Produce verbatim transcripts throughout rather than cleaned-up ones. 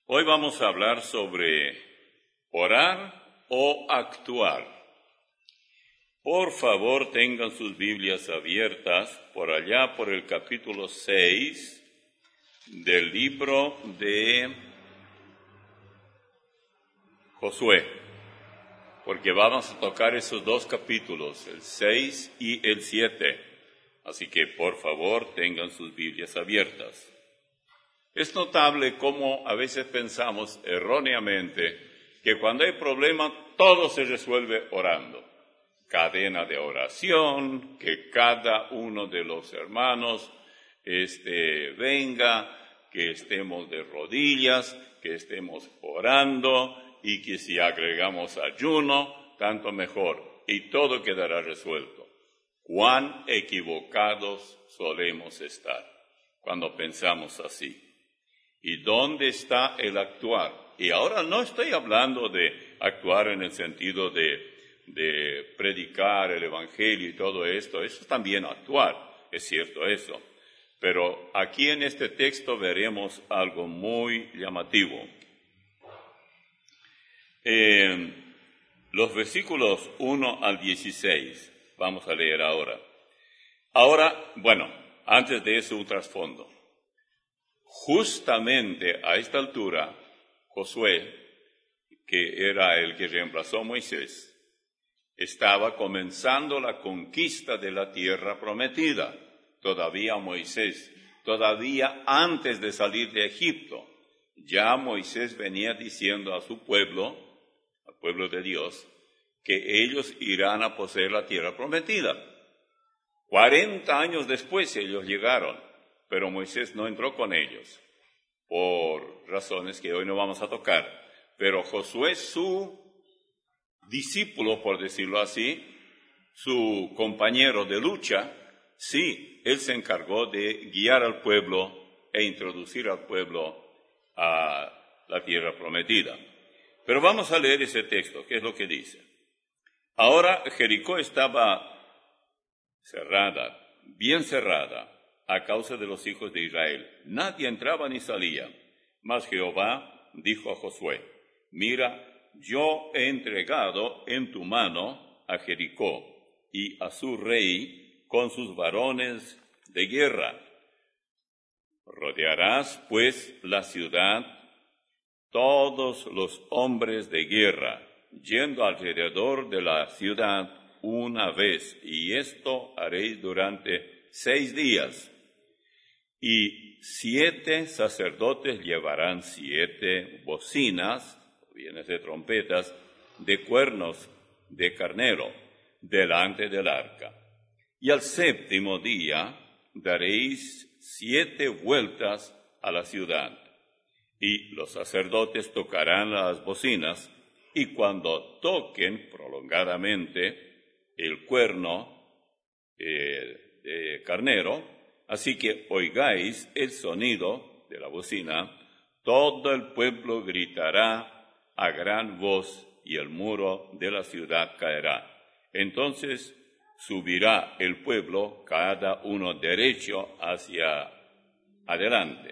Hoy vamos a hablar sobre orar o actuar. Por favor, tengan sus Biblias abiertas por allá por el capítulo seis del libro de Josué, porque vamos a tocar esos dos capítulos, el seis y el siete. Así que, por favor, tengan sus Biblias abiertas. Es notable cómo a veces pensamos erróneamente que cuando hay problema todo se resuelve orando. Cadena de oración, que cada uno de los hermanos este, venga, que estemos de rodillas, que estemos orando y que si agregamos ayuno, tanto mejor, y todo quedará resuelto. Cuán equivocados solemos estar cuando pensamos así. ¿Y dónde está el actuar? Y ahora no estoy hablando de actuar en el sentido de, de predicar el evangelio y todo esto. Eso es también actuar, es cierto eso. Pero aquí en este texto veremos algo muy llamativo. Eh, los versículos uno al dieciséis, vamos a leer ahora. Ahora, bueno, antes de eso un trasfondo. Justamente a esta altura, Josué, que era el que reemplazó a Moisés, estaba comenzando la conquista de la tierra prometida. Todavía Moisés, todavía antes de salir de Egipto, ya Moisés venía diciendo a su pueblo, al pueblo de Dios, que ellos irán a poseer la tierra prometida. Cuarenta años después ellos llegaron. Pero Moisés no entró con ellos, por razones que hoy no vamos a tocar. Pero Josué, su discípulo, por decirlo así, su compañero de lucha, sí, él se encargó de guiar al pueblo e introducir al pueblo a la tierra prometida. Pero vamos a leer ese texto, ¿qué es lo que dice? Ahora Jericó estaba cerrada, bien cerrada, a causa de los hijos de Israel. Nadie entraba ni salía. Mas Jehová dijo a Josué, mira, yo he entregado en tu mano a Jericó y a su rey con sus varones de guerra. Rodearás pues la ciudad, todos los hombres de guerra, yendo alrededor de la ciudad una vez, y esto haréis durante seis días. Y siete sacerdotes llevarán siete bocinas, bienes de trompetas, de cuernos de carnero, delante del arca. Y al séptimo día daréis siete vueltas a la ciudad. Y los sacerdotes tocarán las bocinas, y cuando toquen prolongadamente el cuerno eh, de carnero, así que oigáis el sonido de la bocina, todo el pueblo gritará a gran voz y el muro de la ciudad caerá. Entonces subirá el pueblo, cada uno derecho hacia adelante.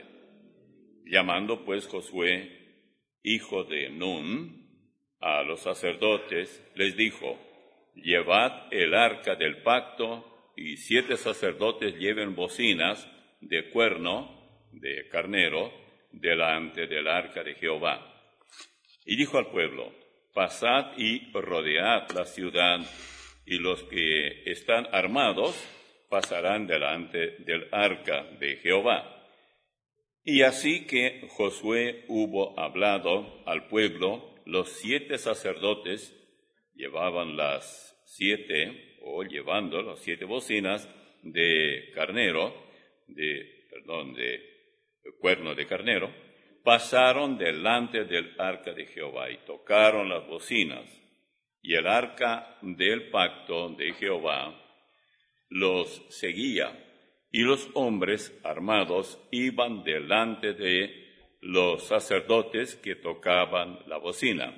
Llamando pues Josué, hijo de Nun, a los sacerdotes, les dijo, llevad el arca del pacto, y siete sacerdotes lleven bocinas de cuerno de carnero delante del arca de Jehová. Y dijo al pueblo, pasad y rodead la ciudad, y los que están armados pasarán delante del arca de Jehová. Y así que Josué hubo hablado al pueblo, los siete sacerdotes llevaban las siete o llevando las siete bocinas de carnero, de, perdón, de cuerno de carnero, pasaron delante del arca de Jehová y tocaron las bocinas. Y el arca del pacto de Jehová los seguía, y los hombres armados iban delante de los sacerdotes que tocaban la bocina,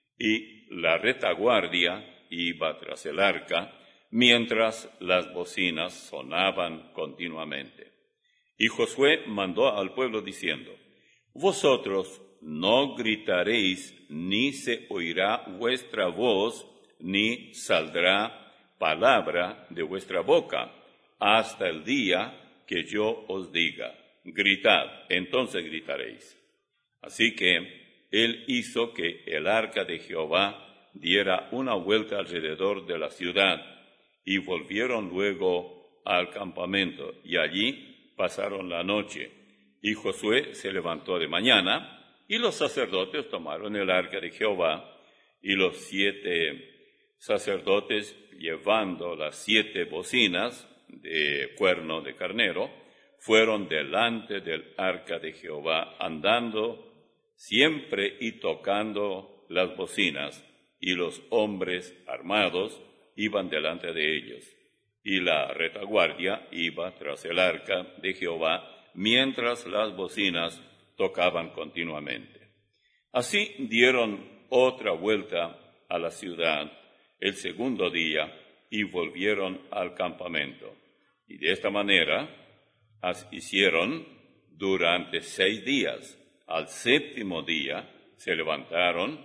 y la retaguardia iba tras el arca, mientras las bocinas sonaban continuamente. Y Josué mandó al pueblo diciendo, vosotros no gritaréis, ni se oirá vuestra voz, ni saldrá palabra de vuestra boca, hasta el día que yo os diga, gritad, entonces gritaréis. Así que él hizo que el arca de Jehová diera una vuelta alrededor de la ciudad, y volvieron luego al campamento, y allí pasaron la noche. Y Josué se levantó de mañana, y los sacerdotes tomaron el arca de Jehová, y los siete sacerdotes, llevando las siete bocinas de cuerno de carnero, fueron delante del arca de Jehová, andando siempre y tocando las bocinas, y los hombres armados iban delante de ellos, y la retaguardia iba tras el arca de Jehová, mientras las bocinas tocaban continuamente. Así dieron otra vuelta a la ciudad el segundo día y volvieron al campamento. Y de esta manera hicieron durante seis días. Al séptimo día se levantaron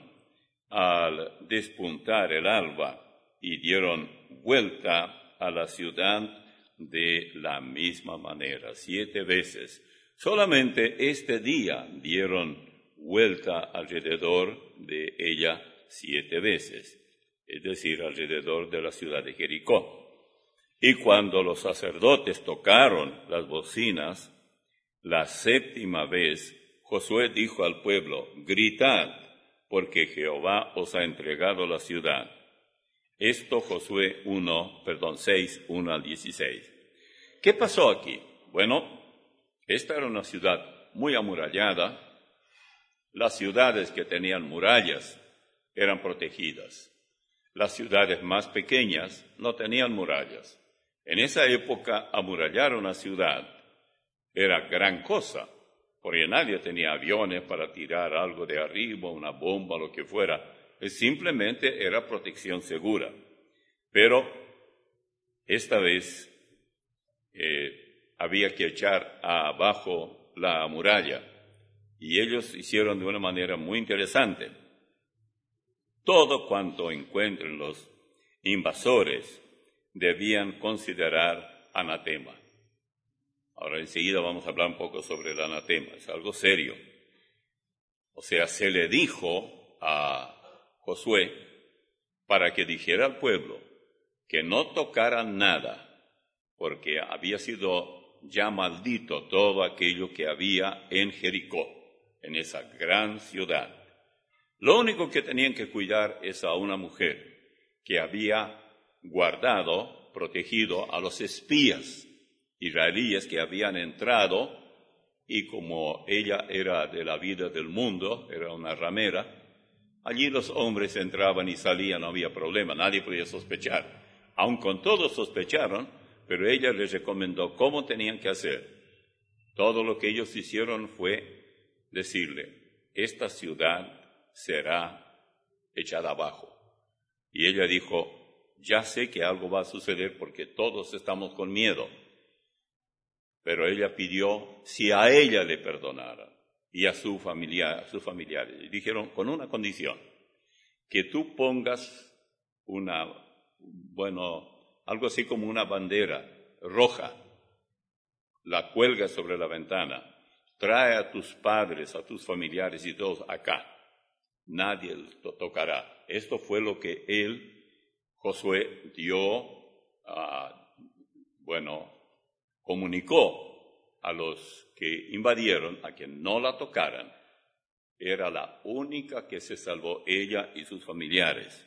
al despuntar el alba y dieron vuelta a la ciudad de la misma manera, siete veces. Solamente este día dieron vuelta alrededor de ella siete veces, es decir, alrededor de la ciudad de Jericó. Y cuando los sacerdotes tocaron las bocinas, la séptima vez, Josué dijo al pueblo, gritad, porque Jehová os ha entregado la ciudad. Esto Josué uno, perdón, seis, uno al dieciséis. ¿Qué pasó aquí? Bueno, esta era una ciudad muy amurallada. Las ciudades que tenían murallas eran protegidas. Las ciudades más pequeñas no tenían murallas. En esa época, amurallar una ciudad era gran cosa, porque nadie tenía aviones para tirar algo de arriba, una bomba, lo que fuera. Simplemente era protección segura. Pero esta vez eh, había que echar abajo la muralla, y ellos hicieron de una manera muy interesante. Todo cuanto encuentren los invasores debían considerar anatema. Ahora enseguida vamos a hablar un poco sobre el anatema, es algo serio. O sea, se le dijo a Josué para que dijera al pueblo que no tocaran nada, porque había sido ya maldito todo aquello que había en Jericó, en esa gran ciudad. Lo único que tenían que cuidar es a una mujer que había guardado, protegido a los espías israelíes que habían entrado, y como ella era de la vida del mundo, era una ramera, allí los hombres entraban y salían, no había problema, nadie podía sospechar. Aun con todo sospecharon, pero ella les recomendó cómo tenían que hacer. Todo lo que ellos hicieron fue decirle, esta ciudad será echada abajo. Y ella dijo, ya sé que algo va a suceder porque todos estamos con miedo. Pero ella pidió si a ella le perdonara y a su familia, a sus familiares. Y dijeron, con una condición, que tú pongas una, bueno, algo así como una bandera roja, la cuelgas sobre la ventana, trae a tus padres, a tus familiares y todos acá. Nadie lo tocará. Esto fue lo que él, Josué, dio, uh, bueno, comunicó a los que invadieron a que no la tocaran. Era la única que se salvó, ella y sus familiares.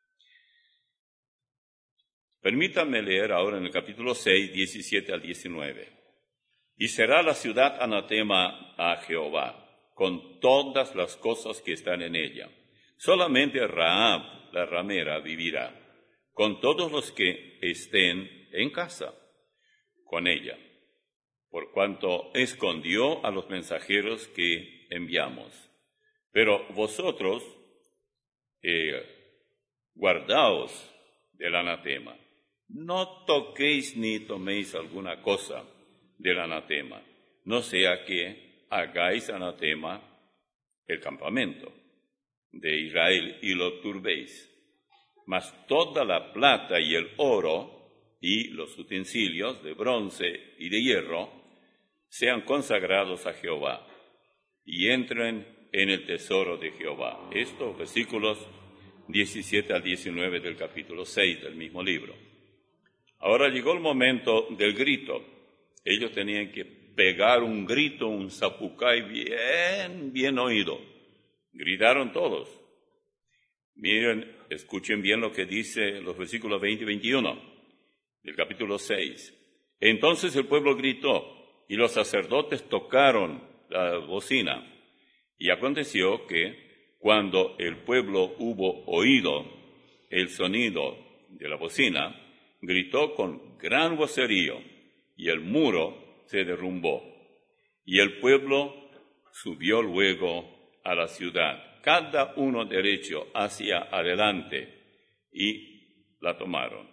Permítanme leer ahora en el capítulo seis, diecisiete al diecinueve. Y será la ciudad anatema a Jehová, con todas las cosas que están en ella. Solamente Rahab, la ramera, vivirá, con todos los que estén en casa con ella, por cuanto escondió a los mensajeros que enviamos. Pero vosotros eh, guardaos del anatema. No toquéis ni toméis alguna cosa del anatema, no sea que hagáis anatema el campamento de Israel y lo turbéis. Mas toda la plata y el oro y los utensilios de bronce y de hierro sean consagrados a Jehová y entren en el tesoro de Jehová. Estos versículos diecisiete al diecinueve del capítulo seis del mismo libro. Ahora llegó el momento del grito. Ellos tenían que pegar un grito, un zapucay bien, bien oído. Gritaron todos. Miren, escuchen bien lo que dice los versículos veinte y veintiuno del capítulo seis. Entonces el pueblo gritó y los sacerdotes tocaron la bocina. Y aconteció que cuando el pueblo hubo oído el sonido de la bocina, gritó con gran vocerío y el muro se derrumbó. Y el pueblo subió luego a la ciudad, cada uno derecho hacia adelante, y la tomaron.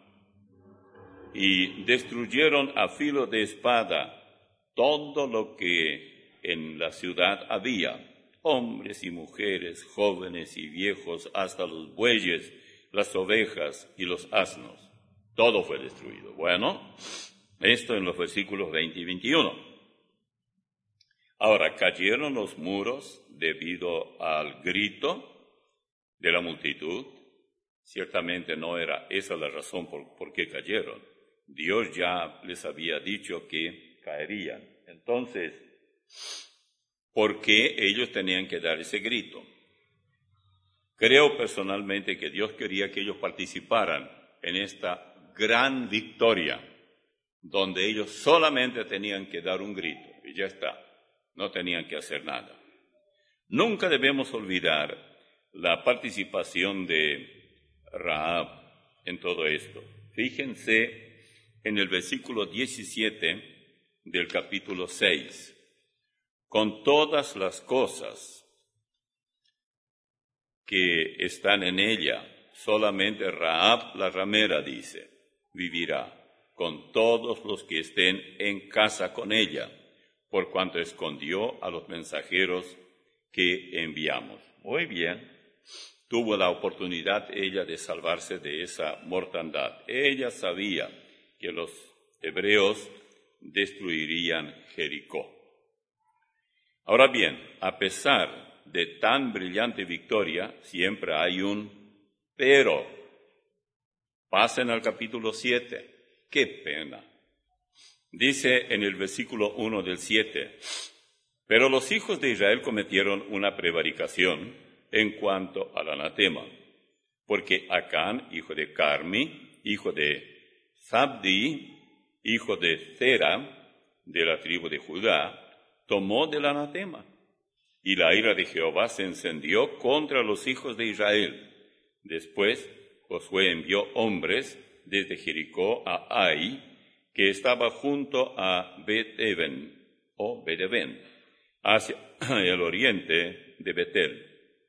Y destruyeron a filo de espada todo lo que en la ciudad había, hombres y mujeres, jóvenes y viejos, hasta los bueyes, las ovejas y los asnos. Todo fue destruido. Bueno, esto en los versículos veinte y veintiuno. Ahora, cayeron los muros debido al grito de la multitud. Ciertamente no era esa la razón por, por qué cayeron. Dios ya les había dicho que caerían. Entonces, ¿por qué ellos tenían que dar ese grito? Creo personalmente que Dios quería que ellos participaran en esta gran victoria, donde ellos solamente tenían que dar un grito, y ya está, no tenían que hacer nada. Nunca debemos olvidar la participación de Rahab en todo esto. Fíjense en el versículo diecisiete del capítulo seis. Con todas las cosas que están en ella, solamente Rahab la ramera, dice, vivirá con todos los que estén en casa con ella, por cuanto escondió a los mensajeros que enviamos. Muy bien, tuvo la oportunidad ella de salvarse de esa mortandad. Ella sabía que los hebreos destruirían Jericó. Ahora bien, a pesar de tan brillante victoria, siempre hay un pero. Pasen al capítulo siete. ¡Qué pena! Dice en el versículo uno del siete, pero los hijos de Israel cometieron una prevaricación en cuanto al anatema, porque Acán, hijo de Carmi, hijo de Zabdi, hijo de Zera, de la tribu de Judá, tomó del anatema, y la ira de Jehová se encendió contra los hijos de Israel. Después Josué envió hombres desde Jericó a Ai, que estaba junto a Bet-Even, o Bet-Even, hacia el oriente de Betel.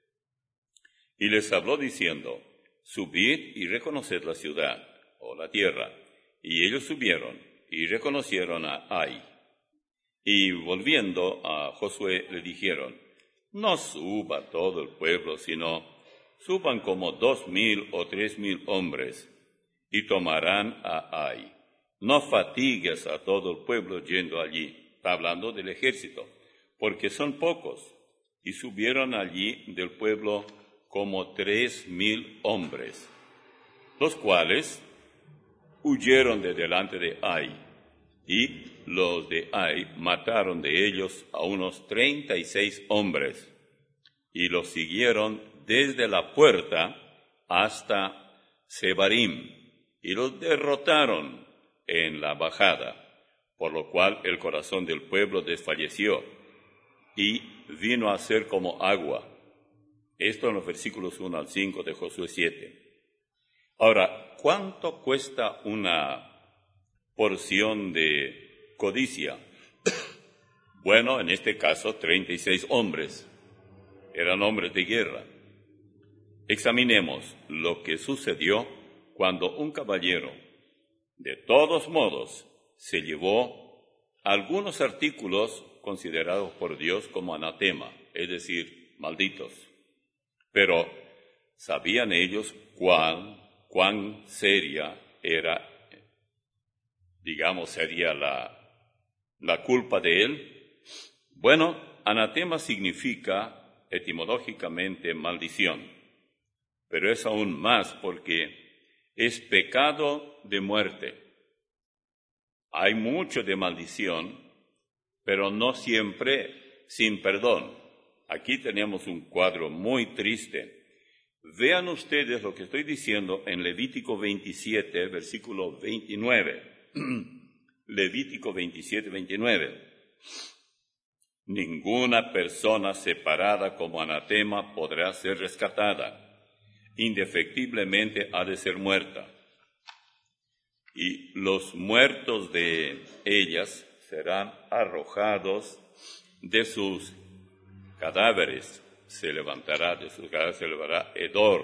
Y les habló diciendo, subid y reconoced la ciudad, o la tierra. Y ellos subieron y reconocieron a Ai. Y volviendo a Josué le dijeron, no suba todo el pueblo, sino suban como dos mil o tres mil hombres, y tomarán a Ai. No fatigues a todo el pueblo yendo allí. Está hablando del ejército, porque son pocos. Y subieron allí del pueblo como tres mil hombres, los cuales huyeron de delante de Ai. Y los de Ai mataron de ellos a unos treinta y seis hombres, y los siguieron desde la puerta hasta Sebarim, y los derrotaron en la bajada, por lo cual el corazón del pueblo desfalleció, y vino a ser como agua. Esto en los versículos uno al cinco de Josué siete. Ahora, ¿cuánto cuesta una porción de codicia? Bueno, en este caso, treinta y seis hombres. Eran hombres de guerra. Examinemos lo que sucedió cuando un caballero, de todos modos, se llevó algunos artículos considerados por Dios como anatema, es decir, malditos. Pero ¿sabían ellos cuán, cuán seria era, digamos, sería la, la culpa de él? Bueno, anatema significa etimológicamente maldición, pero es aún más porque es pecado de muerte. Hay mucho de maldición, pero no siempre sin perdón. Aquí tenemos un cuadro muy triste. Vean ustedes lo que estoy diciendo en Levítico veintisiete, versículo veintinueve. Levítico veintisiete, veintinueve. Ninguna persona separada como anatema podrá ser rescatada. Indefectiblemente ha de ser muerta. Y los muertos de ellas serán arrojados de sus cadáveres. Se levantará, de sus cadáveres se levantará hedor.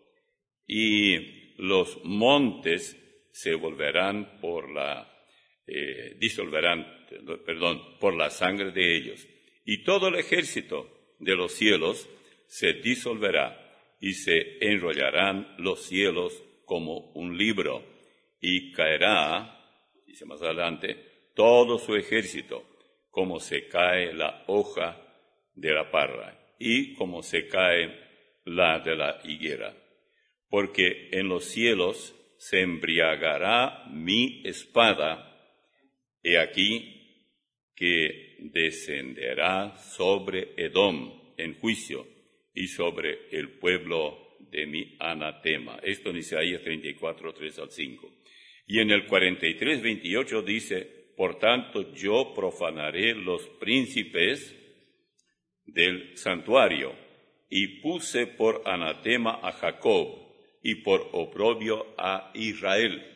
Y los montes se volverán por la, eh, disolverán, perdón, por la sangre de ellos. Y todo el ejército de los cielos se disolverá y se enrollarán los cielos como un libro. Y caerá, dice más adelante, todo su ejército, como se cae la hoja de la parra y como se cae la de la higuera. Porque en los cielos se embriagará mi espada, he aquí que descenderá sobre Edom en juicio y sobre el pueblo de mi anatema. Esto en Isaías treinta y cuatro, tres al cinco. Y en el cuarenta y tres, veintiocho dice, por tanto yo profanaré los príncipes del santuario, y puse por anatema a Jacob, y por oprobio a Israel.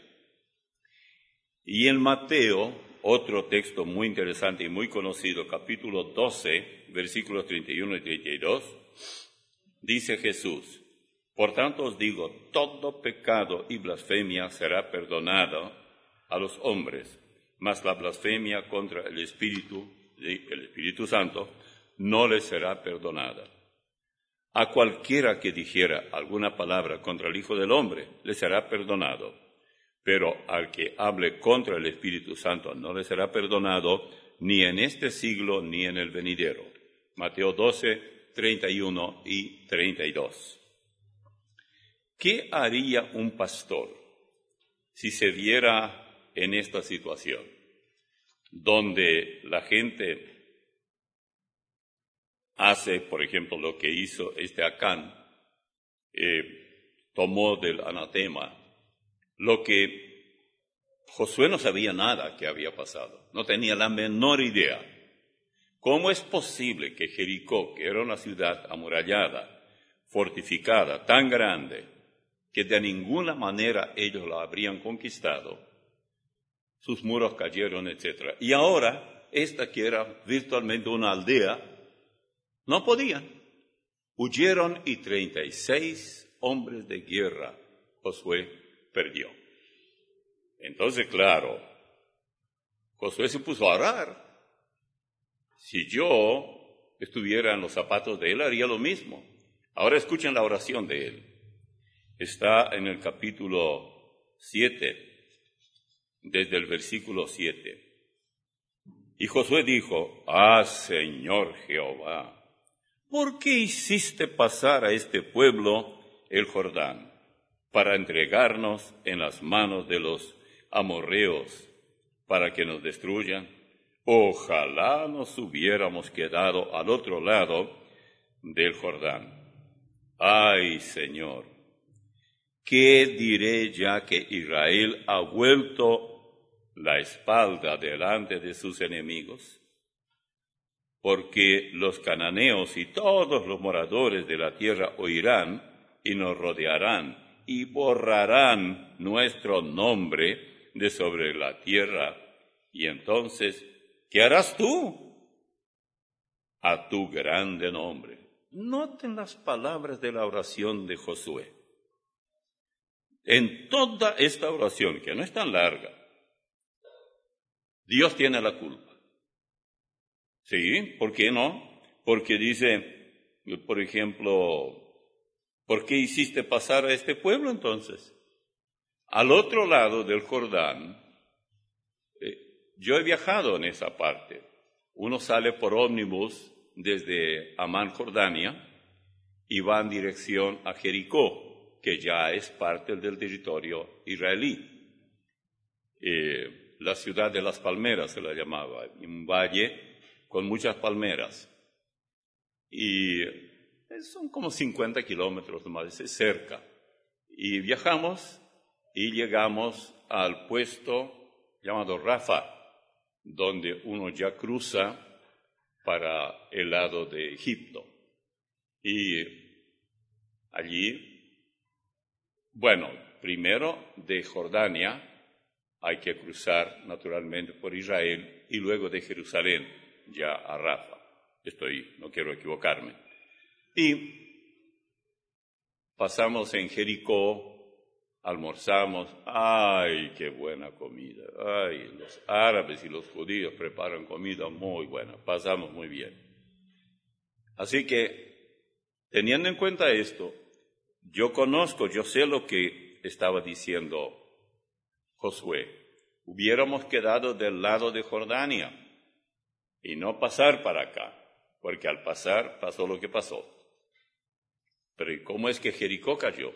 Y en Mateo, otro texto muy interesante y muy conocido, capítulo doce, versículos treinta y uno y treinta y dos, dice Jesús, por tanto os digo, todo pecado y blasfemia será perdonado a los hombres, mas la blasfemia contra el Espíritu, el Espíritu Santo, no les será perdonada. A cualquiera que dijera alguna palabra contra el Hijo del Hombre, le será perdonado, pero al que hable contra el Espíritu Santo no le será perdonado ni en este siglo ni en el venidero. Mateo doce, treinta y uno y treinta y dos. ¿Qué haría un pastor si se viera en esta situación, donde la gente hace, por ejemplo, lo que hizo este Acán, eh, tomó del anatema, lo que Josué no sabía nada que había pasado, no tenía la menor idea. ¿Cómo es posible que Jericó, que era una ciudad amurallada, fortificada, tan grande, que de ninguna manera ellos la habrían conquistado, sus muros cayeron, etcétera? Y ahora, esta que era virtualmente una aldea, no podían. Huyeron y treinta y seis hombres de guerra Josué perdió. Entonces, claro, Josué se puso a orar. Si yo estuviera en los zapatos de él, haría lo mismo. Ahora escuchen la oración de él. Está en el capítulo siete, desde el versículo siete. Y Josué dijo, ah, Señor Jehová, ¿por qué hiciste pasar a este pueblo el Jordán para entregarnos en las manos de los amorreos para que nos destruyan? Ojalá nos hubiéramos quedado al otro lado del Jordán. Ay, Señor, ¿qué diré ya que Israel ha vuelto la espalda delante de sus enemigos? Porque los cananeos y todos los moradores de la tierra oirán y nos rodearán y borrarán nuestro nombre de sobre la tierra. Y entonces, ¿qué harás tú? A tu grande nombre. Noten las palabras de la oración de Josué. En toda esta oración, que no es tan larga, Dios tiene la culpa. Sí, ¿por qué no? Porque dice, por ejemplo, ¿por qué hiciste pasar a este pueblo entonces? Al otro lado del Jordán, eh, yo he viajado en esa parte. Uno sale por ómnibus desde Amán, Jordania, y va en dirección a Jericó, que ya es parte del territorio israelí. Eh, la ciudad de las palmeras se la llamaba, un valle con muchas palmeras. Y son como cincuenta kilómetros más, es cerca. Y viajamos y llegamos al puesto llamado Rafa, donde uno ya cruza para el lado de Egipto. Y allí, bueno, primero de Jordania hay que cruzar naturalmente por Israel y luego de Jerusalén ya a Rafa. Estoy, no quiero equivocarme. Y pasamos en Jericó, almorzamos. ¡Ay, qué buena comida! ¡Ay, los árabes y los judíos preparan comida muy buena! Pasamos muy bien. Así que, teniendo en cuenta esto, yo conozco, yo sé lo que estaba diciendo Josué. Hubiéramos quedado del lado de Jordania y no pasar para acá, porque al pasar pasó lo que pasó. Pero ¿y cómo es que Jericó cayó?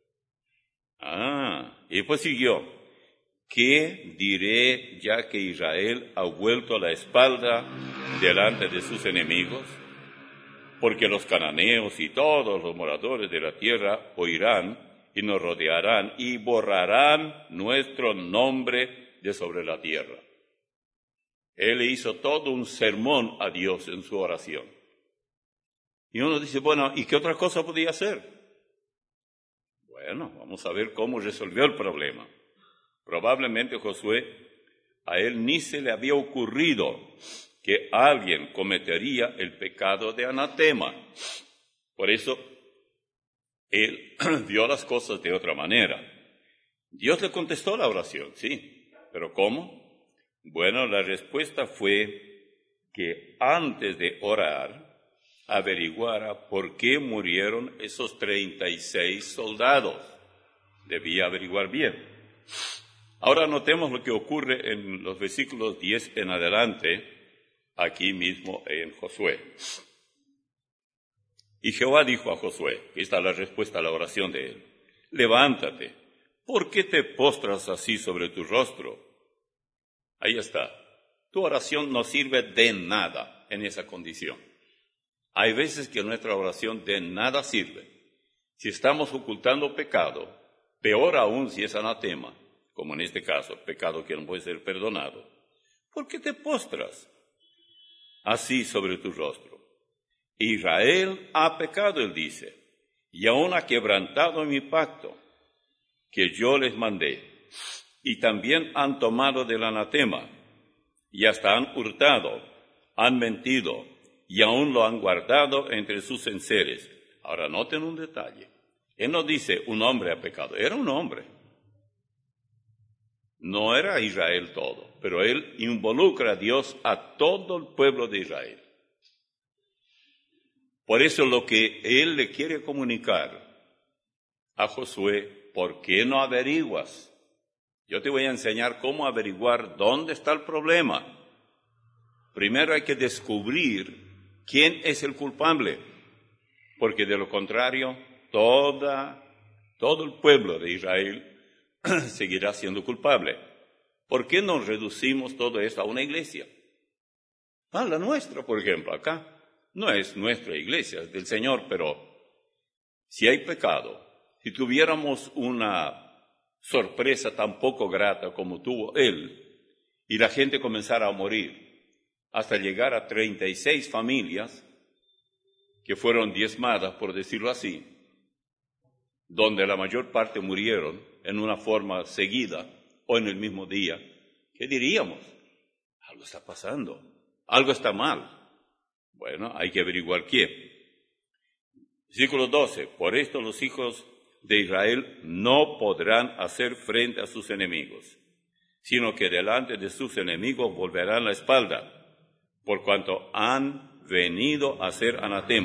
Ah, y pues siguió. ¿Qué diré ya que Israel ha vuelto la espalda delante de sus enemigos? Porque los cananeos y todos los moradores de la tierra oirán y nos rodearán y borrarán nuestro nombre de sobre la tierra. Él le hizo todo un sermón a Dios en su oración. Y uno dice, bueno, ¿y qué otra cosa podía hacer? Bueno, vamos a ver cómo resolvió el problema. Probablemente Josué, a él ni se le había ocurrido que alguien cometería el pecado de anatema. Por eso, él vio las cosas de otra manera. Dios le contestó la oración, sí, pero ¿cómo? Bueno, la respuesta fue que antes de orar, averiguara por qué murieron esos treinta y seis soldados. Debía averiguar bien. Ahora notemos lo que ocurre en los versículos diez en adelante, aquí mismo en Josué. Y Jehová dijo a Josué, esta es la respuesta a la oración de él, levántate, ¿por qué te postras así sobre tu rostro? Ahí está. Tu oración no sirve de nada en esa condición. Hay veces que nuestra oración de nada sirve. Si estamos ocultando pecado, peor aún si es anatema, como en este caso, pecado que no puede ser perdonado, ¿por qué te postras así sobre tu rostro? Israel ha pecado, él dice, y aún ha quebrantado mi pacto que yo les mandé, y también han tomado del anatema, y hasta han hurtado, han mentido, y aún lo han guardado entre sus enseres. Ahora noten un detalle. Él no dice un hombre ha pecado, era un hombre. No era Israel todo, pero él involucra a Dios a todo el pueblo de Israel. Por eso lo que él le quiere comunicar a Josué, ¿por qué no averiguas? Yo te voy a enseñar cómo averiguar dónde está el problema. Primero hay que descubrir quién es el culpable, porque de lo contrario, toda, todo el pueblo de Israel seguirá siendo culpable. ¿Por qué no reducimos todo esto a una iglesia? Ah, la nuestra, por ejemplo, acá. No es nuestra iglesia, es del Señor, pero si hay pecado, si tuviéramos una sorpresa tan poco grata como tuvo él, y la gente comenzara a morir, hasta llegar a treinta y seis familias que fueron diezmadas, por decirlo así, donde la mayor parte murieron en una forma seguida o en el mismo día, ¿qué diríamos? Algo está pasando, algo está mal. Bueno, hay que averiguar qué. Versículo doce, por esto los hijos de Israel no podrán hacer frente a sus enemigos, sino que delante de sus enemigos volverán la espalda, por cuanto han venido a ser anatema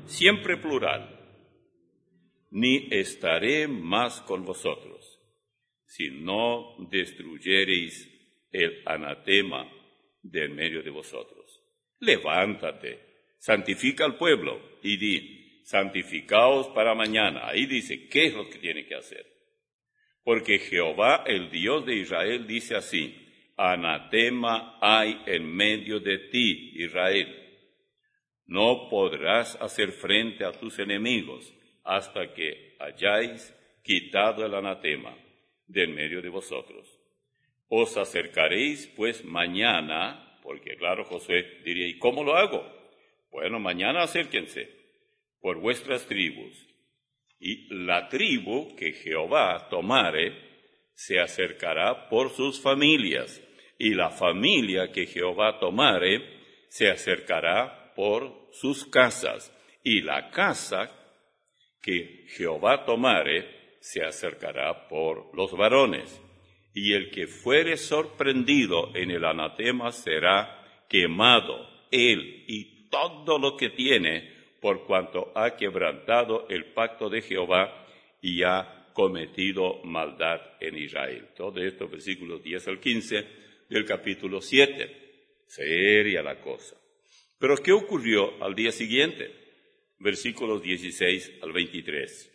siempre plural, ni estaré más con vosotros, si no destruyereis el anatema de en medio de vosotros. Levántate, santifica al pueblo y di, santificaos para mañana. Ahí dice, ¿qué es lo que tiene que hacer? Porque Jehová, el Dios de Israel, dice así, anatema hay en medio de ti, Israel. No podrás hacer frente a tus enemigos hasta que hayáis quitado el anatema de en medio de vosotros. Os acercaréis pues mañana, porque claro, Josué diría, ¿y cómo lo hago? Bueno, mañana acérquense por vuestras tribus, y la tribu que Jehová tomare se acercará por sus familias, y la familia que Jehová tomare se acercará por sus casas, y la casa que Jehová tomare se acercará por los varones. Y el que fuere sorprendido en el anatema será quemado, él y todo lo que tiene, por cuanto ha quebrantado el pacto de Jehová y ha cometido maldad en Israel. Todo esto, versículos diez al quince del capítulo siete. Seria la cosa. Pero ¿qué ocurrió al día siguiente? Versículos dieciséis al veintitrés.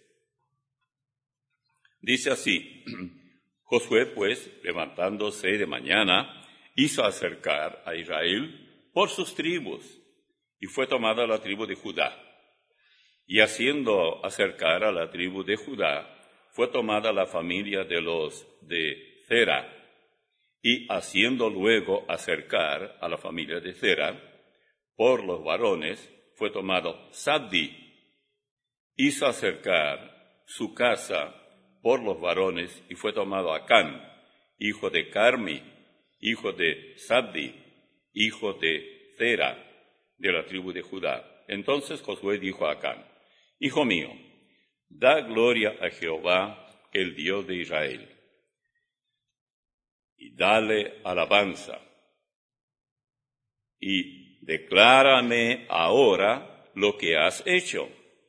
Dice así, Josué, pues, levantándose de mañana, hizo acercar a Israel por sus tribus, y fue tomada la tribu de Judá. Y haciendo acercar a la tribu de Judá, fue tomada la familia de los de Zera. Y haciendo luego acercar a la familia de Zera, por los varones, fue tomado Zabdi. Hizo acercar su casa por los varones, y fue tomado Acán, hijo de Carmi, hijo de Zabdi, hijo de Zera, de la tribu de Judá. Entonces Josué dijo a Acán, hijo mío, da gloria a Jehová, el Dios de Israel, y dale alabanza, y declárame ahora lo que has hecho,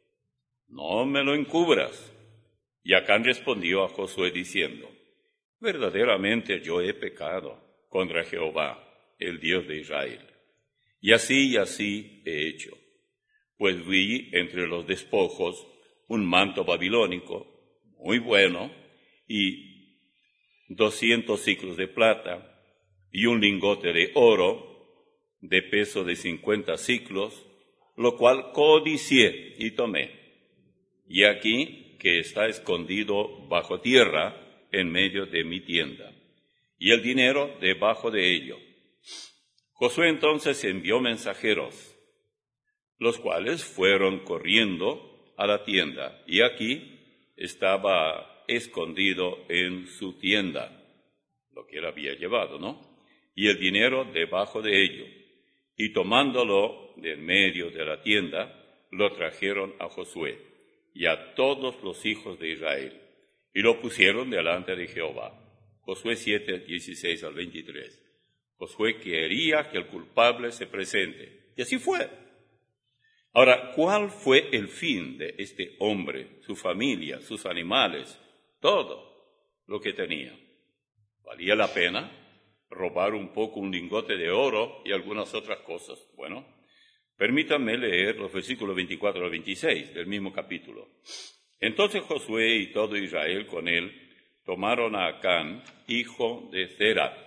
no me lo encubras. Y Acán respondió a Josué diciendo, verdaderamente yo he pecado contra Jehová, el Dios de Israel. Y así y así he hecho, pues vi entre los despojos un manto babilónico muy bueno y doscientos siclos de plata y un lingote de oro de peso de cincuenta siclos, lo cual codicié y tomé. Y aquí que está escondido bajo tierra en medio de mi tienda, y el dinero debajo de ello. Josué entonces envió mensajeros, los cuales fueron corriendo a la tienda, y aquí estaba escondido en su tienda, lo que él había llevado, ¿no? Y el dinero debajo de ello. Y tomándolo de en medio de la tienda, lo trajeron a Josué y a todos los hijos de Israel, y lo pusieron delante de Jehová. Josué siete, dieciséis al veintitrés. Josué quería que el culpable se presente, y así fue. Ahora, ¿cuál fue el fin de este hombre, su familia, sus animales, todo lo que tenía? ¿Valía la pena robar un poco un lingote de oro y algunas otras cosas? Bueno, permítanme leer los versículos veinticuatro al veintiséis del mismo capítulo. Entonces Josué y todo Israel con él tomaron a Acán, hijo de Zera,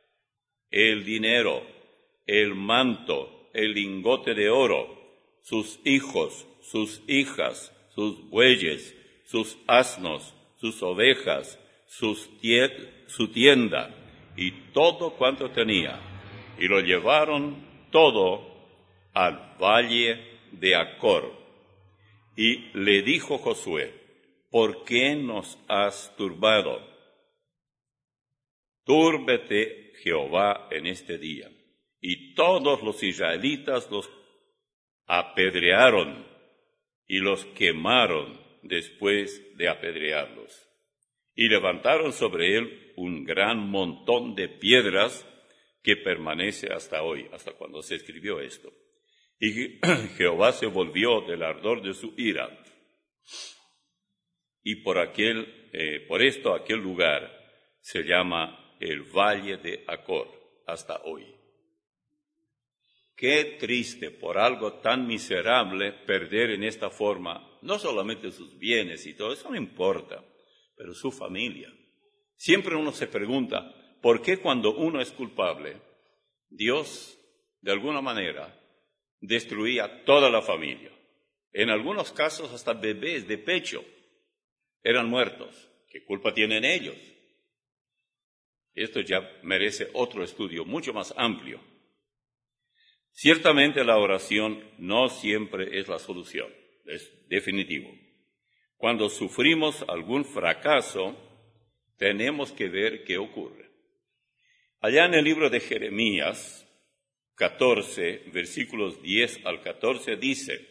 el dinero, el manto, el lingote de oro, sus hijos, sus hijas, sus bueyes, sus asnos, sus ovejas, sus tie- su tienda y todo cuanto tenía, y lo llevaron todo al valle de Acor. Y le dijo Josué, ¿por qué nos has turbado? Túrbete Jehová en este día. Y todos los israelitas los apedrearon y los quemaron después de apedrearlos. Y levantaron sobre él un gran montón de piedras que permanece hasta hoy, hasta cuando se escribió esto. Y Jehová se volvió del ardor de su ira. Y por, aquel, eh, por esto aquel lugar se llama el Valle de Acor hasta hoy. Qué triste por algo tan miserable perder en esta forma, no solamente sus bienes y todo, eso no importa, pero su familia. Siempre uno se pregunta, ¿por qué cuando uno es culpable, Dios, de alguna manera, destruía toda la familia? En algunos casos hasta bebés de pecho eran muertos. ¿Qué culpa tienen ellos? Esto ya merece otro estudio mucho más amplio. Ciertamente la oración no siempre es la solución, es definitivo. Cuando sufrimos algún fracaso, tenemos que ver qué ocurre. Allá en el libro de Jeremías catorce, versículos diez al catorce, dice: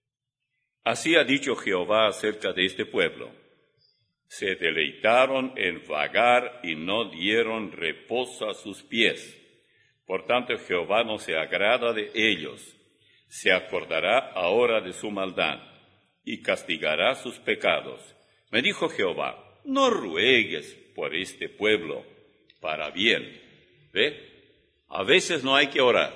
Así ha dicho Jehová acerca de este pueblo: se deleitaron en vagar y no dieron reposo a sus pies. Por tanto, Jehová no se agrada de ellos. Se acordará ahora de su maldad y castigará sus pecados. Me dijo Jehová: no ruegues por este pueblo para bien. ¿Ve? A veces no hay que orar.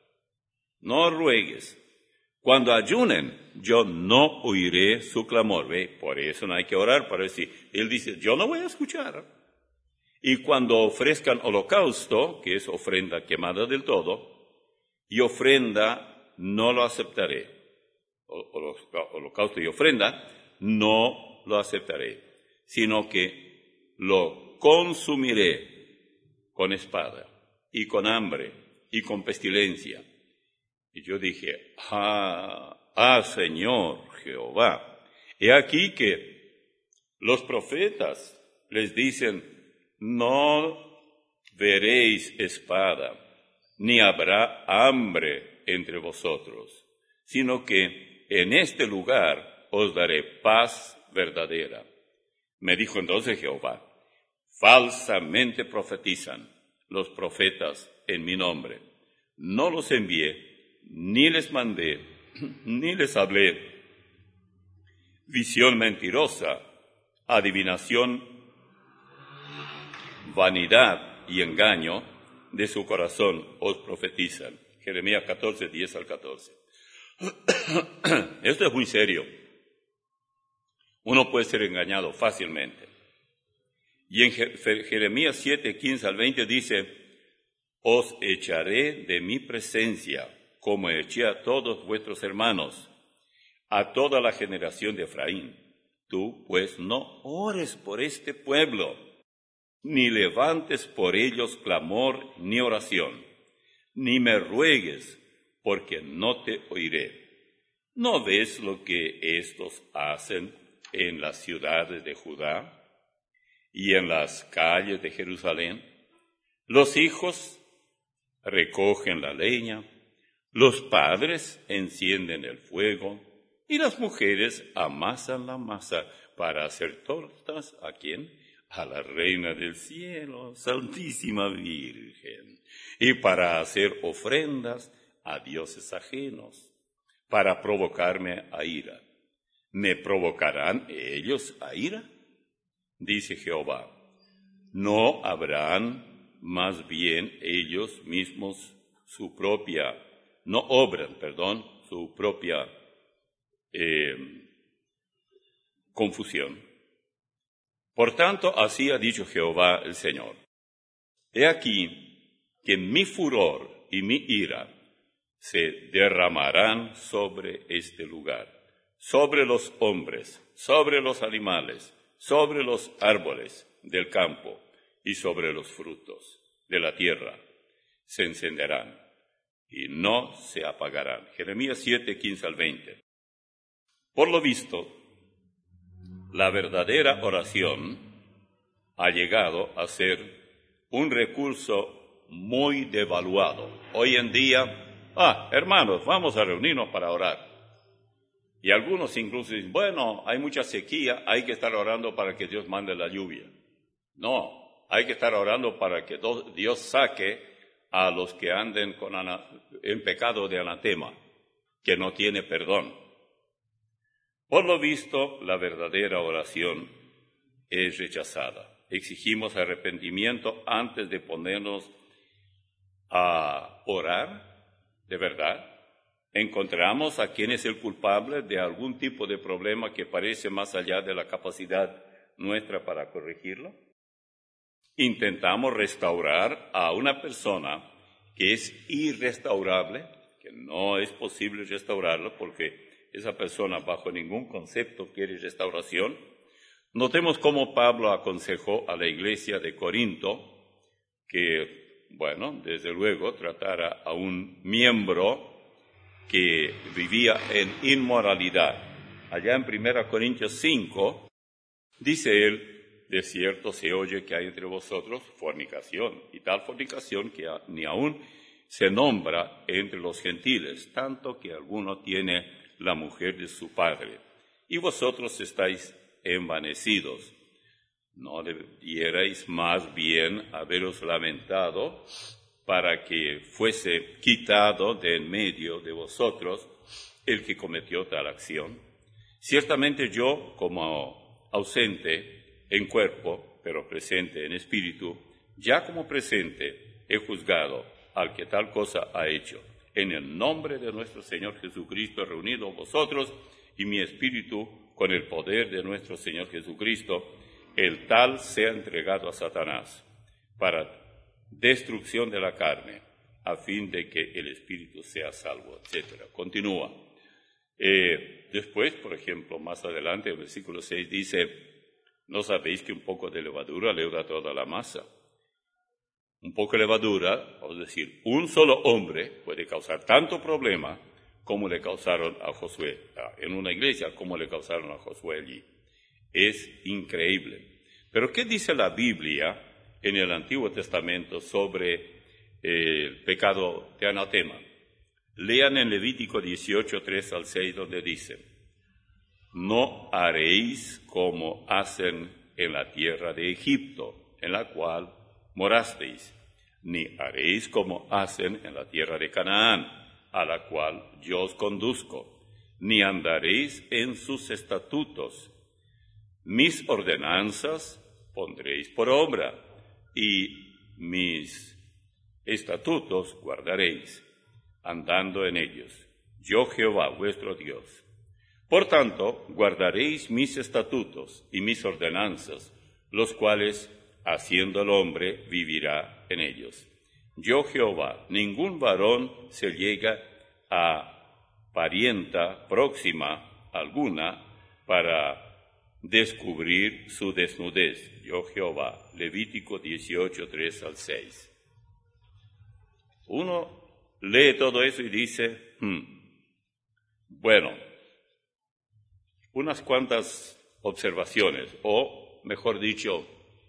No ruegues. Cuando ayunen, yo no oiré su clamor. ¿Ve? Por eso no hay que orar para decir. Él dice, yo no voy a escuchar. Y cuando ofrezcan holocausto, que es ofrenda quemada del todo, y ofrenda, no lo aceptaré. Holocausto y ofrenda, no lo aceptaré, sino que lo consumiré con espada, y con hambre, y con pestilencia. Y yo dije, ah, ah, Señor Jehová, he aquí que los profetas les dicen, no veréis espada, ni habrá hambre entre vosotros, sino que en este lugar os daré paz verdadera. Me dijo entonces Jehová, falsamente profetizan los profetas en mi nombre. No los envié, ni les mandé, ni les hablé. Visión mentirosa, adivinación, vanidad y engaño de su corazón os profetizan. Jeremías catorce, diez al catorce. Esto es muy serio. Uno puede ser engañado fácilmente. Y en Jeremías siete, quince al veinte dice, os echaré de mi presencia, como eché a todos vuestros hermanos, a toda la generación de Efraín. Tú, pues, no ores por este pueblo, ni levantes por ellos clamor ni oración, ni me ruegues, porque no te oiré. ¿No ves lo que estos hacen en las ciudades de Judá y en las calles de Jerusalén? Los hijos recogen la leña, los padres encienden el fuego, y las mujeres amasan la masa para hacer tortas. ¿A quién? A la Reina del Cielo, Santísima Virgen, y para hacer ofrendas a dioses ajenos, para provocarme a ira. ¿Me provocarán ellos a ira? Dice Jehová. ¿No habrán más bien ellos mismos su propia, no obran, perdón, su propia eh, confusión? Por tanto, así ha dicho Jehová el Señor. He aquí que mi furor y mi ira se derramarán sobre este lugar, sobre los hombres, sobre los animales, sobre los árboles del campo y sobre los frutos de la tierra. Se encenderán y no se apagarán. Jeremías siete, quince al veinte. Por lo visto, la verdadera oración ha llegado a ser un recurso muy devaluado. Hoy en día, ah, hermanos, vamos a reunirnos para orar. Y algunos incluso dicen, bueno, hay mucha sequía, hay que estar orando para que Dios mande la lluvia. No, hay que estar orando para que Dios saque a los que anden con ana- en pecado de anatema. que no tiene perdón. Por lo visto, la verdadera oración es rechazada. Exigimos arrepentimiento antes de ponernos a orar, de verdad. Encontramos a quien es el culpable de algún tipo de problema que parece más allá de la capacidad nuestra para corregirlo. Intentamos restaurar a una persona que es irrestaurable, que no es posible restaurarlo porque esa persona bajo ningún concepto quiere restauración. Notemos cómo Pablo aconsejó a la iglesia de Corinto que, bueno, desde luego tratara a un miembro que vivía en inmoralidad. Allá en primera Corintios cinco, dice él, de cierto se oye que hay entre vosotros fornicación, y tal fornicación que ni aún se nombra entre los gentiles, tanto que alguno tiene la mujer de su padre. Y vosotros estáis envanecidos. ¿No debierais más bien haberos lamentado para que fuese quitado de en medio de vosotros el que cometió tal acción? Ciertamente yo, como ausente en cuerpo, pero presente en espíritu, ya como presente he juzgado al que tal cosa ha hecho. En el nombre de nuestro Señor Jesucristo, reunido vosotros y mi espíritu con el poder de nuestro Señor Jesucristo, el tal sea entregado a Satanás para destrucción de la carne, a fin de que el espíritu sea salvo, etcétera. Continúa. Eh, después, por ejemplo, más adelante, el versículo seis dice, ¿no sabéis que un poco de levadura leuda toda la masa? Un poco de levadura, es decir, un solo hombre puede causar tanto problema como le causaron a Josué, en una iglesia, como le causaron a Josué allí. Es increíble. Pero ¿qué dice la Biblia en el Antiguo Testamento sobre eh, el pecado de anatema? Lean en Levítico dieciocho, tres al seis, donde dice, no haréis como hacen en la tierra de Egipto, en la cual morasteis, ni haréis como hacen en la tierra de Canaán, a la cual yo os conduzco, ni andaréis en sus estatutos. Mis ordenanzas pondréis por obra, y mis estatutos guardaréis, andando en ellos. Yo Jehová, vuestro Dios. Por tanto, guardaréis mis estatutos y mis ordenanzas, los cuales, haciendo el hombre, vivirá en ellos. Yo Jehová, ningún varón se llega a parienta próxima alguna para descubrir su desnudez. Yo Jehová. Levítico dieciocho, tres al seis. Uno lee todo eso y dice, hmm, bueno, unas cuantas observaciones, o mejor dicho,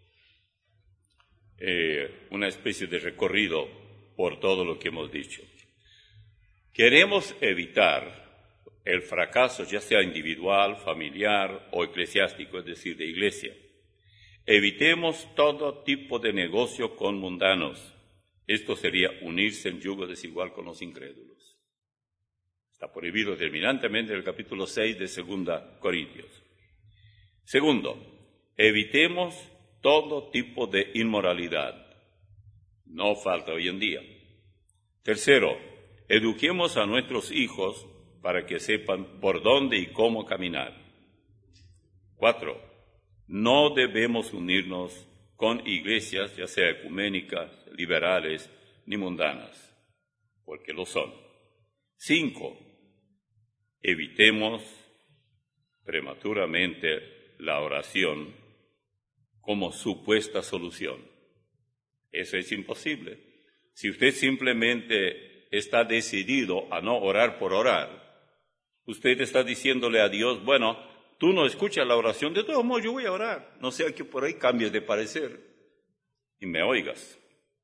eh, una especie de recorrido por todo lo que hemos dicho. Queremos evitar el fracaso, ya sea individual, familiar o eclesiástico, es decir, de iglesia. Evitemos todo tipo de negocio con mundanos. Esto sería unirse en yugo desigual con los incrédulos. Está prohibido terminantemente en el capítulo seis de Segunda Corintios. Segundo, evitemos todo tipo de inmoralidad. No falta hoy en día. Tercero, eduquemos a nuestros hijos para que sepan por dónde y cómo caminar. Cuatro, no debemos unirnos con iglesias, ya sea ecuménicas, liberales, ni mundanas, porque lo son. Cinco, evitemos prematuramente la oración como supuesta solución. Eso es imposible. Si usted simplemente está decidido a no orar por orar, usted está diciéndole a Dios, bueno, tú no escuchas la oración, de todos modos yo voy a orar, no sea que por ahí cambies de parecer y me oigas.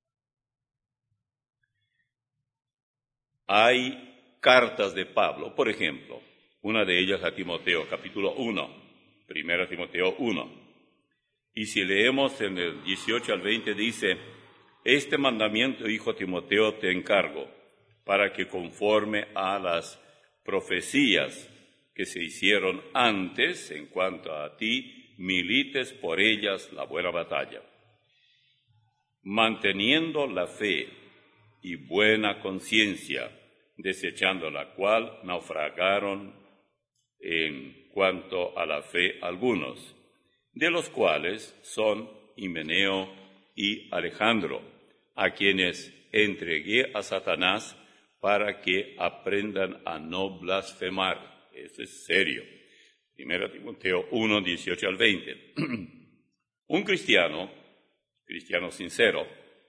Hay cartas de Pablo, por ejemplo, una de ellas a Timoteo, capítulo uno, primera Timoteo uno. Y si leemos en el dieciocho al veinte dice, este mandamiento, hijo Timoteo, te encargo, para que conforme a las profecías que se hicieron antes, en cuanto a ti, milites por ellas la buena batalla, manteniendo la fe y buena conciencia, desechando la cual naufragaron en cuanto a la fe algunos, de los cuales son Himeneo y Alejandro, a quienes entregué a Satanás para que aprendan a no blasfemar. Eso es serio. Primera Timoteo uno, dieciocho al veinte. Un cristiano, cristiano sincero,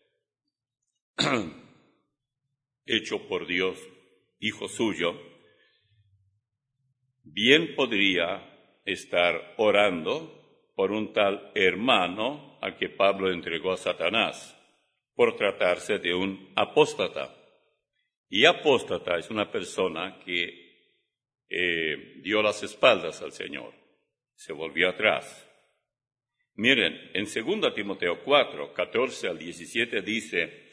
hecho por Dios, hijo suyo, bien podría estar orando por un tal hermano al que Pablo entregó a Satanás, por tratarse de un apóstata. Y apóstata es una persona que eh, dio las espaldas al Señor, se volvió atrás. Miren, en segunda Timoteo cuatro, catorce al diecisiete dice,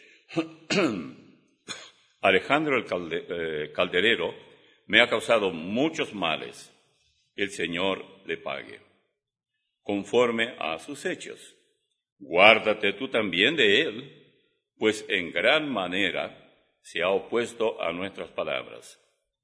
Alejandro el calde, eh, calderero me ha causado muchos males, el Señor le pague, conforme a sus hechos. Guárdate tú también de él, pues en gran manera se ha opuesto a nuestras palabras.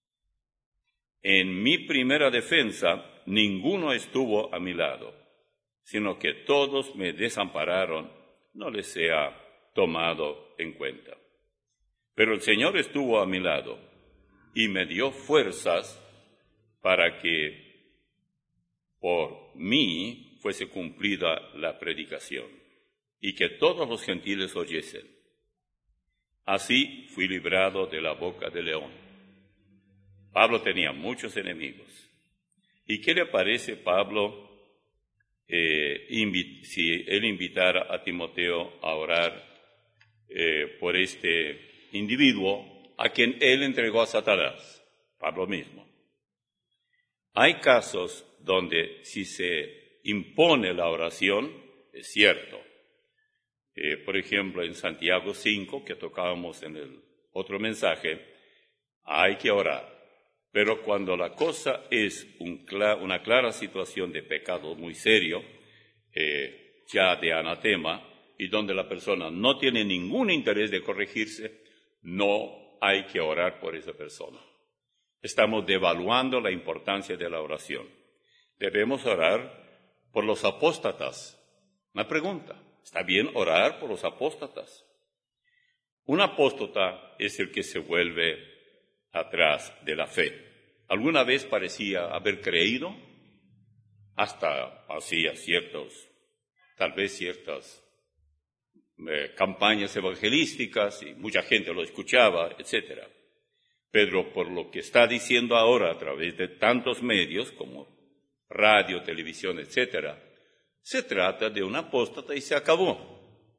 En mi primera defensa, ninguno estuvo a mi lado, sino que todos me desampararon, no les sea tomado en cuenta. Pero el Señor estuvo a mi lado y me dio fuerzas para que por mí fuese cumplida la predicación y que todos los gentiles oyesen. Así fui librado de la boca del león. Pablo tenía muchos enemigos. ¿Y qué le parece, Pablo, eh, invi- si él invitara a Timoteo a orar eh, por este individuo a quien él entregó a Satanás? Pablo mismo. Hay casos donde si se impone la oración, es cierto. Eh, por ejemplo, en Santiago cinco, que tocábamos en el otro mensaje, hay que orar. Pero cuando la cosa es un cla- una clara situación de pecado muy serio, eh, ya de anatema, y donde la persona no tiene ningún interés de corregirse, no hay que orar por esa persona. Estamos devaluando la importancia de la oración. Debemos orar por los apóstatas. Una pregunta, ¿está bien orar por los apóstatas? Un apóstata es el que se vuelve atrás de la fe. Alguna vez parecía haber creído, hasta hacía ciertos, tal vez ciertas eh, campañas evangelísticas y mucha gente lo escuchaba, etcétera. Pero por lo que está diciendo ahora a través de tantos medios como radio, televisión, etcétera, se trata de un apóstata y se acabó.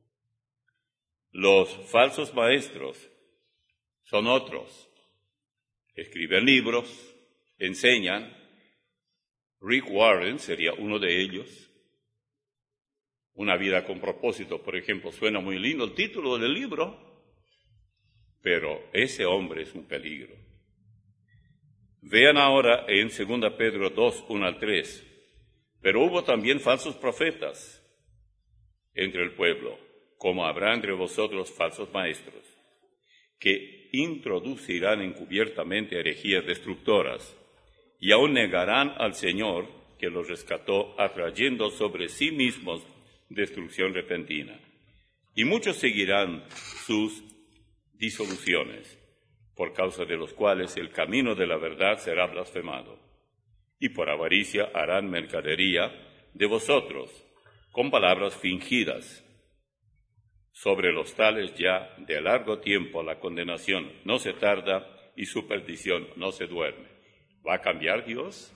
Los falsos maestros son otros. Escriben libros, enseñan. Rick Warren sería uno de ellos. Una vida con propósito, por ejemplo, suena muy lindo el título del libro, pero ese hombre es un peligro. Vean ahora en segunda Pedro dos, uno al tres. Pero hubo también falsos profetas entre el pueblo, como habrá entre vosotros falsos maestros, que introducirán encubiertamente herejías destructoras, y aún negarán al Señor que los rescató, atrayendo sobre sí mismos destrucción repentina. Y muchos seguirán sus disoluciones, por causa de los cuales el camino de la verdad será blasfemado. Y por avaricia harán mercadería de vosotros, con palabras fingidas. Sobre los tales ya de largo tiempo la condenación no se tarda y su perdición no se duerme. ¿Va a cambiar Dios?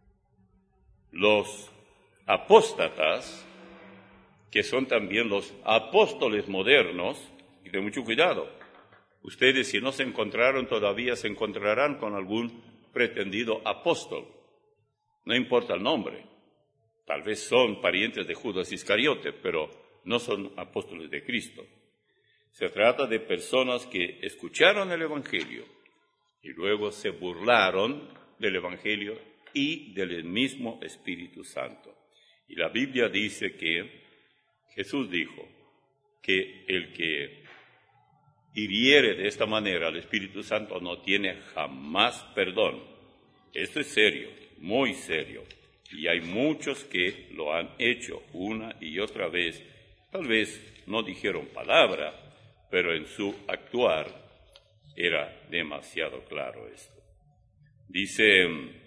Los apóstatas, que son también los apóstoles modernos, y de mucho cuidado, ustedes si no se encontraron todavía se encontrarán con algún pretendido apóstol, no importa el nombre, tal vez son parientes de Judas Iscariote, pero no son apóstoles de Cristo. Se trata de personas que escucharon el Evangelio, y luego se burlaron del Evangelio y del mismo Espíritu Santo. Y la Biblia dice que Jesús dijo que el que hiriere de esta manera al Espíritu Santo no tiene jamás perdón. Esto es serio, muy serio. Y hay muchos que lo han hecho una y otra vez. Tal vez no dijeron palabra, pero en su actuar era demasiado claro esto. Dice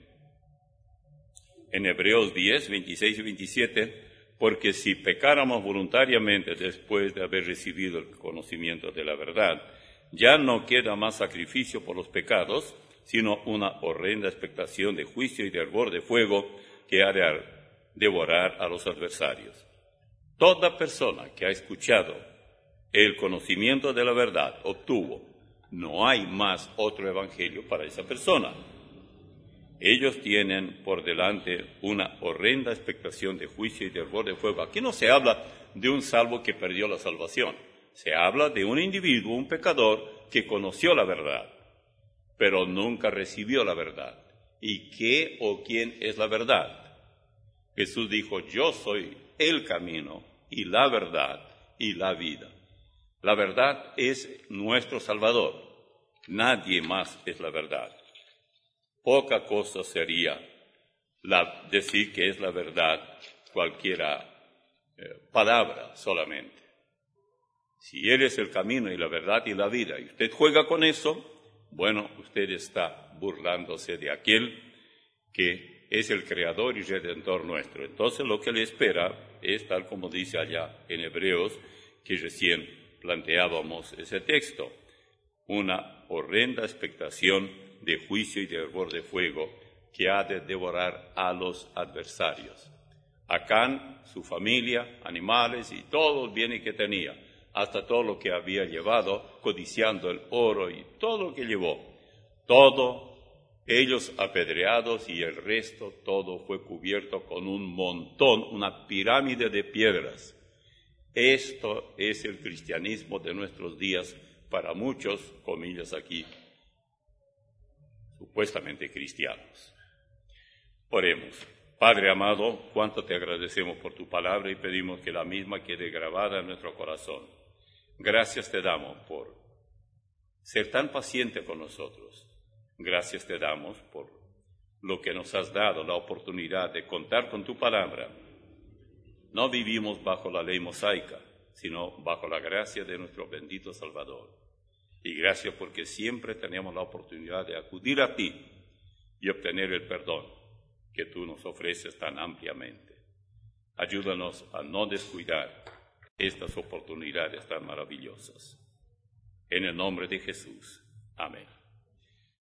en Hebreos diez, veintiséis y veintisiete, porque si pecáramos voluntariamente después de haber recibido el conocimiento de la verdad, ya no queda más sacrificio por los pecados, sino una horrenda expectación de juicio y de hervor de fuego que ha de devorar a los adversarios. Toda persona que ha escuchado el conocimiento de la verdad obtuvo, no hay más otro evangelio para esa persona. Ellos tienen por delante una horrenda expectación de juicio y de hervor de fuego. Aquí no se habla de un salvo que perdió la salvación. Se habla de un individuo, un pecador, que conoció la verdad, pero nunca recibió la verdad. ¿Y qué o quién es la verdad? Jesús dijo, yo soy el camino y la verdad y la vida. La verdad es nuestro Salvador. Nadie más es la verdad. Poca cosa sería la, decir que es la verdad cualquiera eh, palabra solamente. Si Él es el camino y la verdad y la vida, y usted juega con eso, bueno, usted está burlándose de aquel que es el Creador y Redentor nuestro. Entonces lo que le espera es, tal como dice allá en Hebreos, que recién planteábamos ese texto, una horrenda expectación de juicio y de hervor de fuego que ha de devorar a los adversarios. Acán, su familia, animales y todo el bien que tenía, hasta todo lo que había llevado, codiciando el oro y todo lo que llevó, todo, ellos apedreados y el resto, todo fue cubierto con un montón, una pirámide de piedras. Esto es el cristianismo de nuestros días para muchos, comillas aquí, supuestamente cristianos. Oremos. Padre amado, cuánto te agradecemos por tu palabra y pedimos que la misma quede grabada en nuestro corazón. Gracias te damos por ser tan paciente con nosotros. Gracias te damos por lo que nos has dado, la oportunidad de contar con tu palabra. No vivimos bajo la ley mosaica, sino bajo la gracia de nuestro bendito Salvador. Y gracias porque siempre tenemos la oportunidad de acudir a ti y obtener el perdón que tú nos ofreces tan ampliamente. Ayúdanos a no descuidar estas oportunidades tan maravillosas. En el nombre de Jesús. Amén.